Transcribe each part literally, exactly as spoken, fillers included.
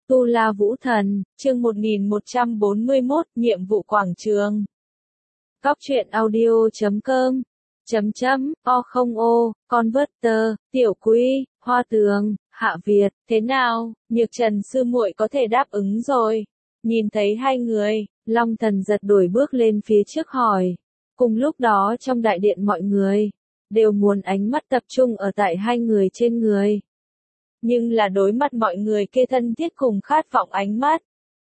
Tu La Vũ Thần, chương một nghìn một trăm bốn mươi mốt, nhiệm vụ quảng trường. Cóc truyện audio chấm com, chấm chấm, o không ô, Converter, Tiểu Quý, Hoa Tường, Hạ Việt, thế nào, Nhược Trần sư muội có thể đáp ứng rồi. Nhìn thấy hai người, Long Thần giật đổi bước lên phía trước hỏi. Cùng lúc đó trong đại điện mọi người, đều muốn ánh mắt tập trung ở tại hai người trên người. Nhưng là đối mặt mọi người kia thân thiết cùng khát vọng ánh mắt.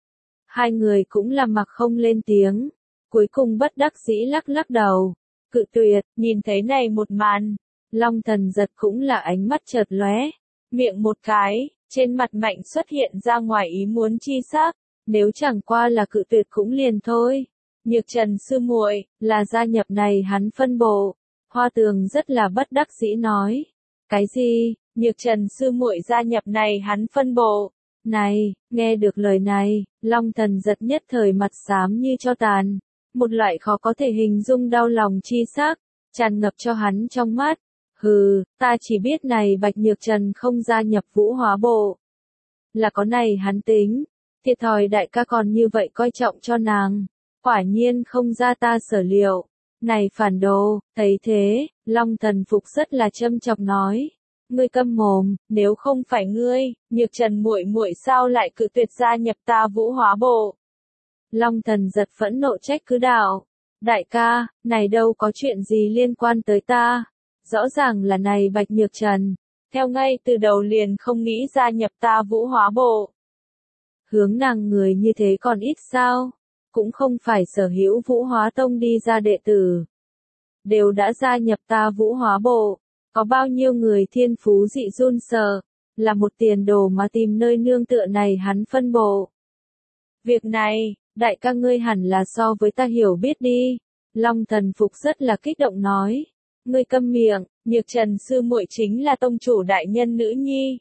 Hai người cũng là mặc không lên tiếng, cuối cùng bất đắc dĩ lắc lắc đầu, cự tuyệt. Nhìn thấy này một màn, Long Thần giật cũng là ánh mắt chợt lóe, miệng một cái, trên mặt mạnh xuất hiện ra ngoài ý muốn chi sắc, nếu chẳng qua là cự tuyệt cũng liền thôi. Nhược Trần sư muội, là gia nhập này hắn phân bộ. Hoa Tường rất là bất đắc dĩ nói. Cái gì? Nhược Trần sư muội gia nhập này hắn phân bộ. Này, nghe được lời này, Long Thần giật nhất thời mặt xám như cho tàn. Một loại khó có thể hình dung đau lòng chi sắc, tràn ngập cho hắn trong mắt. Hừ, ta chỉ biết này Bạch Nhược Trần không gia nhập Vũ Hóa bộ. Là có này hắn tính, thiệt thòi đại ca còn như vậy coi trọng cho nàng. Quả nhiên không ra ta sở liệu. Này phản đồ, thấy thế, Long Thần Phục rất là châm chọc nói. Ngươi câm mồm, nếu không phải ngươi, Nhược Trần muội muội sao lại cự tuyệt gia nhập ta Vũ Hóa bộ. Long Thần giật phẫn nộ trách cứ đạo. Đại ca, này đâu có chuyện gì liên quan tới ta. Rõ ràng là này Bạch Nhược Trần, theo ngay từ đầu liền không nghĩ gia nhập ta Vũ Hóa bộ. Hướng nàng người như thế còn ít sao? Cũng không phải sở hữu Vũ Hóa Tông đi ra đệ tử. Đều đã gia nhập ta Vũ Hóa bộ. Có bao nhiêu người thiên phú dị run sợ, là một tiền đồ mà tìm nơi nương tựa này hắn phân bộ. Việc này, đại ca ngươi hẳn là so với ta hiểu biết đi. Long Thần Phục rất là kích động nói. Ngươi câm miệng, Nhược Trần sư muội chính là tông chủ đại nhân nữ nhi.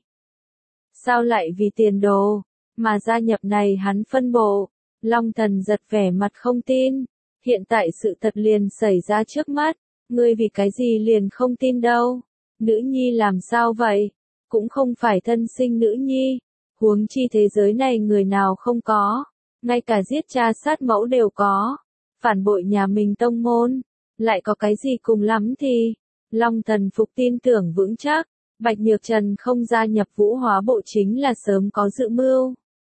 Sao lại vì tiền đồ, mà gia nhập này hắn phân bộ. Long Thần giật vẻ mặt không tin. Hiện tại sự thật liền xảy ra trước mắt. Ngươi vì cái gì liền không tin đâu. Nữ nhi làm sao vậy? Cũng không phải thân sinh nữ nhi. Huống chi thế giới này người nào không có. Ngay cả giết cha sát mẫu đều có. Phản bội nhà mình tông môn. Lại có cái gì cùng lắm thì. Long Thần Phục tin tưởng vững chắc. Bạch Nhược Trần không gia nhập Vũ Hóa bộ chính là sớm có dự mưu.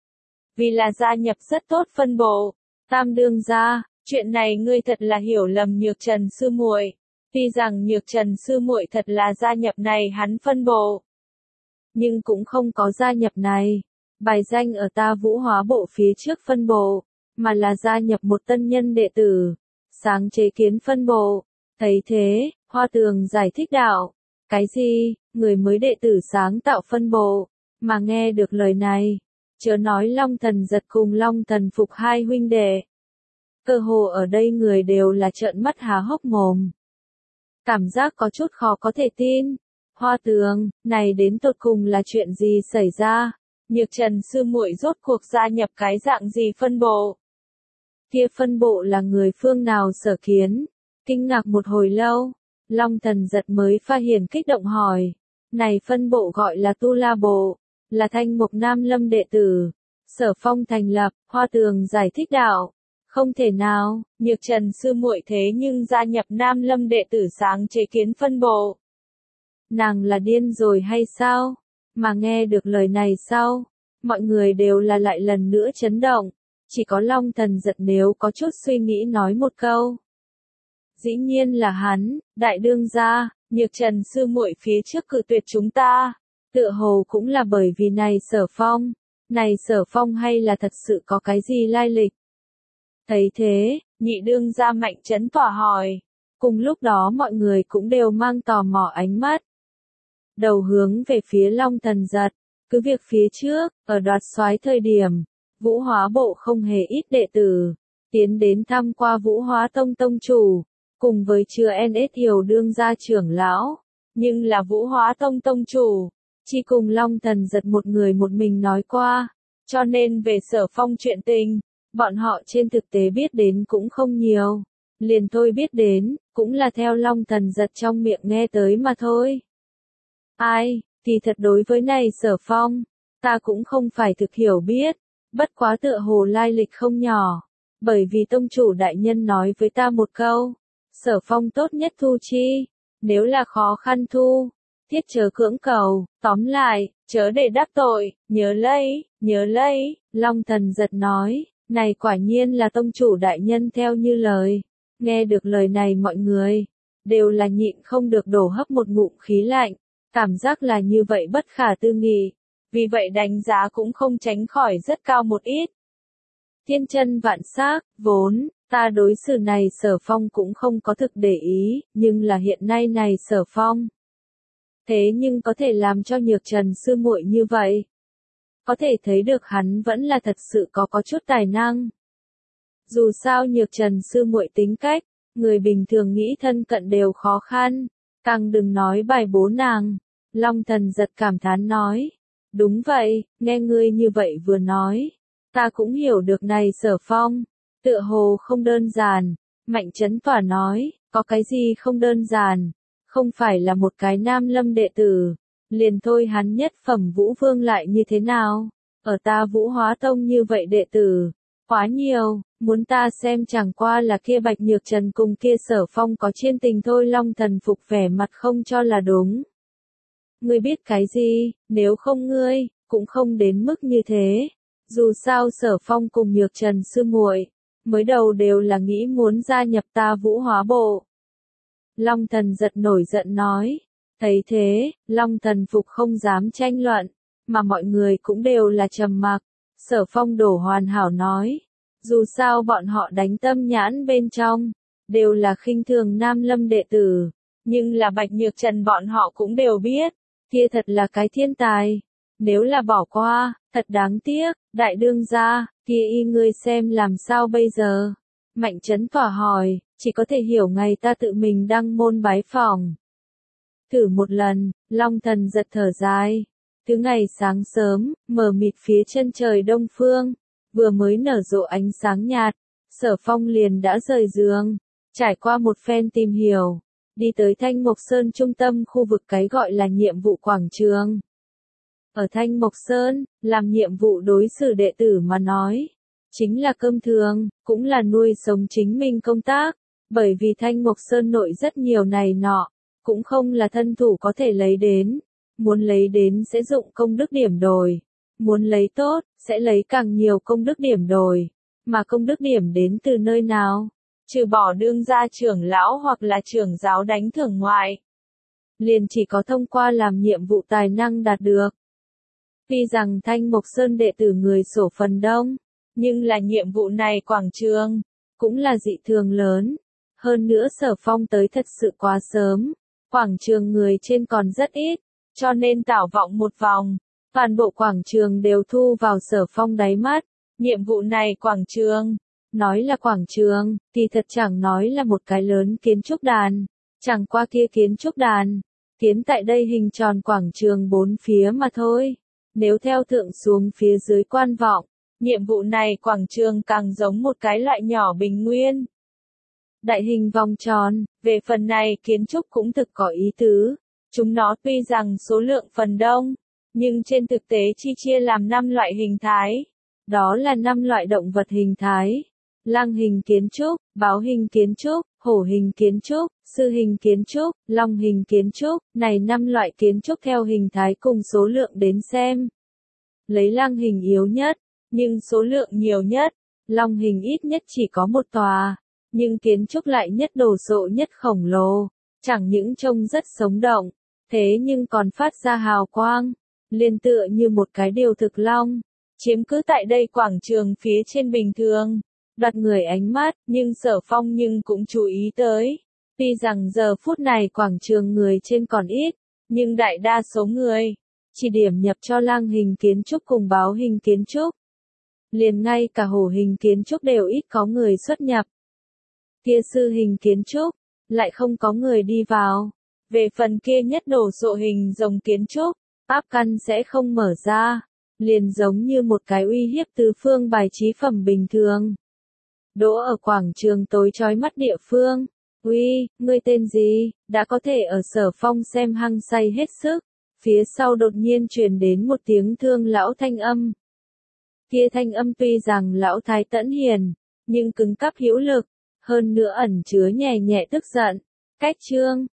Vì là gia nhập rất tốt phân bộ. Tam đương gia, chuyện này ngươi thật là hiểu lầm Nhược Trần sư muội. Tuy rằng Nhược Trần sư muội thật là gia nhập này hắn phân bộ, nhưng cũng không có gia nhập này bài danh ở ta Vũ Hóa bộ phía trước phân bộ, mà là gia nhập một tân nhân đệ tử, sáng chế kiến phân bộ. Thấy thế, Hoa Tường giải thích đạo. Cái gì? Người mới đệ tử sáng tạo phân bộ? Mà nghe được lời này, chớ nói Long Thần giật cùng Long Thần Phục hai huynh đệ. Cơ hồ ở đây người đều là trợn mắt há hốc mồm. Cảm giác có chút khó có thể tin. Hoa Tường, này đến tột cùng là chuyện gì xảy ra? Nhược Trần sư muội rốt cuộc gia nhập cái dạng gì phân bộ? Kia phân bộ là người phương nào sở kiến? Kinh ngạc một hồi lâu, Long Thần giật mới pha hiền kích động hỏi. Này phân bộ gọi là Tu La bộ, là Thanh Mục Nam Lâm đệ tử. Sở Phong thành lập. Hoa Tường giải thích đạo. Không thể nào, Nhược Trần sư muội thế nhưng gia nhập Nam Lâm đệ tử sáng chế kiến phân bộ. Nàng là điên rồi hay sao? Mà nghe được lời này sau, mọi người đều là lại lần nữa chấn động. Chỉ có Long Thần giật nếu có chút suy nghĩ nói một câu. Dĩ nhiên là hắn, đại đương gia, Nhược Trần sư muội phía trước cự tuyệt chúng ta. Tựa hồ cũng là bởi vì này Sở Phong. Này Sở Phong hay là thật sự có cái gì lai lịch? Thấy thế, nhị đương gia Mạnh Trấn tỏa hỏi. Cùng lúc đó mọi người cũng đều mang tò mò ánh mắt. Đầu hướng về phía Long Thần giật. Cứ việc phía trước, ở đoạt soái thời điểm, Vũ Hóa bộ không hề ít đệ tử. Tiến đến thăm qua Vũ Hóa Tông tông chủ. Cùng với chưa en ét hiểu đương gia trưởng lão. Nhưng là Vũ Hóa Tông tông chủ. Chỉ cùng Long Thần giật một người một mình nói qua. Cho nên về Sở Phong chuyện tình. Bọn họ trên thực tế biết đến cũng không nhiều. Liền thôi biết đến, cũng là theo Long Thần giật trong miệng nghe tới mà thôi. Ai, thì thật đối với này Sở Phong, ta cũng không phải thực hiểu biết, bất quá tựa hồ lai lịch không nhỏ, bởi vì tông chủ đại nhân nói với ta một câu, Sở Phong tốt nhất thu chi, nếu là khó khăn thu, thiết chớ cưỡng cầu, tóm lại, chớ để đắc tội, nhớ lấy, nhớ lấy, Long Thần giật nói, này quả nhiên là tông chủ đại nhân theo như lời, nghe được lời này mọi người, đều là nhịn không được đổ hấp một ngụm khí lạnh, cảm giác là như vậy bất khả tư nghị, vì vậy đánh giá cũng không tránh khỏi rất cao một ít. Thiên chân vạn sắc, vốn, ta đối xử này Sở Phong cũng không có thực để ý, nhưng là hiện nay này Sở Phong. Thế nhưng có thể làm cho Nhược Trần sư muội như vậy. Có thể thấy được hắn vẫn là thật sự có có chút tài năng. Dù sao Nhược Trần sư muội tính cách, người bình thường nghĩ thân cận đều khó khăn, càng đừng nói bài bố nàng. Long Thần giật cảm thán nói. Đúng vậy, nghe ngươi như vậy vừa nói. Ta cũng hiểu được này Sở Phong, tựa hồ không đơn giản, Mạnh Chấn Tỏa nói, có cái gì không đơn giản, không phải là một cái nam lâm đệ tử, liền thôi hắn nhất phẩm Vũ Vương lại như thế nào, ở ta Vũ Hóa Tông như vậy đệ tử, quá nhiều, muốn ta xem chẳng qua là kia Bạch Nhược Trần cùng kia Sở Phong có chiên tình thôi. Long Thần phục vẻ mặt không cho là đúng. Ngươi biết cái gì, nếu không ngươi, cũng không đến mức như thế. Dù sao Sở Phong cùng Nhược Trần sư muội, mới đầu đều là nghĩ muốn gia nhập ta Vũ Hóa bộ. Long Thần giật nổi giận nói. Thấy thế, Long Thần phục không dám tranh luận, mà mọi người cũng đều là trầm mặc. Sở Phong đổ hoàn hảo nói. Dù sao bọn họ đánh tâm nhãn bên trong, đều là khinh thường nam lâm đệ tử. Nhưng là Bạch Nhược Trần bọn họ cũng đều biết, kia thật là cái thiên tài. Nếu là bỏ qua, thật đáng tiếc, đại đương gia, kia y ngươi xem làm sao bây giờ? Mạnh Chấn Tỏa hỏi, chỉ có thể hiểu ngày ta tự mình đăng môn bái phỏng. Thử một lần, Long Thần giật thở dài. Thứ ngày sáng sớm, mờ mịt phía chân trời đông phương, vừa mới nở rộ ánh sáng nhạt, Sở Phong liền đã rời giường, trải qua một phen tìm hiểu, đi tới Thanh Mộc Sơn trung tâm khu vực cái gọi là nhiệm vụ quảng trường. Ở Thanh Mộc Sơn, làm nhiệm vụ đối xử đệ tử mà nói, chính là cơm thường, cũng là nuôi sống chính mình công tác, bởi vì Thanh Mộc Sơn nội rất nhiều này nọ, cũng không là thân thủ có thể lấy đến, muốn lấy đến sẽ dụng công đức điểm đổi, muốn lấy tốt, sẽ lấy càng nhiều công đức điểm đổi, mà công đức điểm đến từ nơi nào? Trừ bỏ đương gia trưởng lão hoặc là trưởng giáo đánh thưởng ngoại, liền chỉ có thông qua làm nhiệm vụ tài năng đạt được. Tuy rằng Thanh Mộc Sơn đệ tử người sổ phần đông, nhưng là nhiệm vụ này quảng trường, cũng là dị thường lớn. Hơn nữa Sở Phong tới thật sự quá sớm, quảng trường người trên còn rất ít, cho nên tảo vọng một vòng, toàn bộ quảng trường đều thu vào Sở Phong đáy mắt. Nhiệm vụ này quảng trường, nói là quảng trường, thì thật chẳng nói là một cái lớn kiến trúc đàn, chẳng qua kia kiến trúc đàn, kiến tại đây hình tròn quảng trường bốn phía mà thôi. Nếu theo thượng xuống phía dưới quan vọng, nhiệm vụ này quảng trường càng giống một cái loại nhỏ bình nguyên. Đại hình vòng tròn, về phần này kiến trúc cũng thực có ý tứ. Chúng nó tuy rằng số lượng phần đông, nhưng trên thực tế chi chia làm năm loại hình thái. Đó là năm loại động vật hình thái. Lang hình kiến trúc, báo hình kiến trúc, hổ hình kiến trúc, sư hình kiến trúc, long hình kiến trúc. Này năm loại kiến trúc theo hình thái cùng số lượng đến xem. Lấy lang hình yếu nhất, nhưng số lượng nhiều nhất. Long hình ít nhất chỉ có một tòa, nhưng kiến trúc lại nhất đồ sộ nhất khổng lồ. Chẳng những trông rất sống động, thế nhưng còn phát ra hào quang, liên tựa như một cái điều thực long, chiếm cứ tại đây quảng trường phía trên bình thường, đoạt người ánh mắt, nhưng Sở Phong nhưng cũng chú ý tới. Tuy rằng giờ phút này quảng trường người trên còn ít, nhưng đại đa số người, chỉ điểm nhập cho lang hình kiến trúc cùng báo hình kiến trúc. Liền ngay cả hổ hình kiến trúc đều ít có người xuất nhập. Kia sư hình kiến trúc, lại không có người đi vào. Về phần kia nhất đổ sộ hình rồng kiến trúc, áp căn sẽ không mở ra, liền giống như một cái uy hiếp tứ phương bài trí phẩm bình thường. Đỗ ở quảng trường tối chói mắt địa phương. Uy, ngươi tên gì, đã có thể ở Sở Phong xem hăng say hết sức. Phía sau đột nhiên truyền đến một tiếng thương lão thanh âm. Kia thanh âm tuy rằng lão thái tẫn hiền, nhưng cứng cáp hữu lực, hơn nữa ẩn chứa nhẹ nhẹ tức giận. Cách Trương,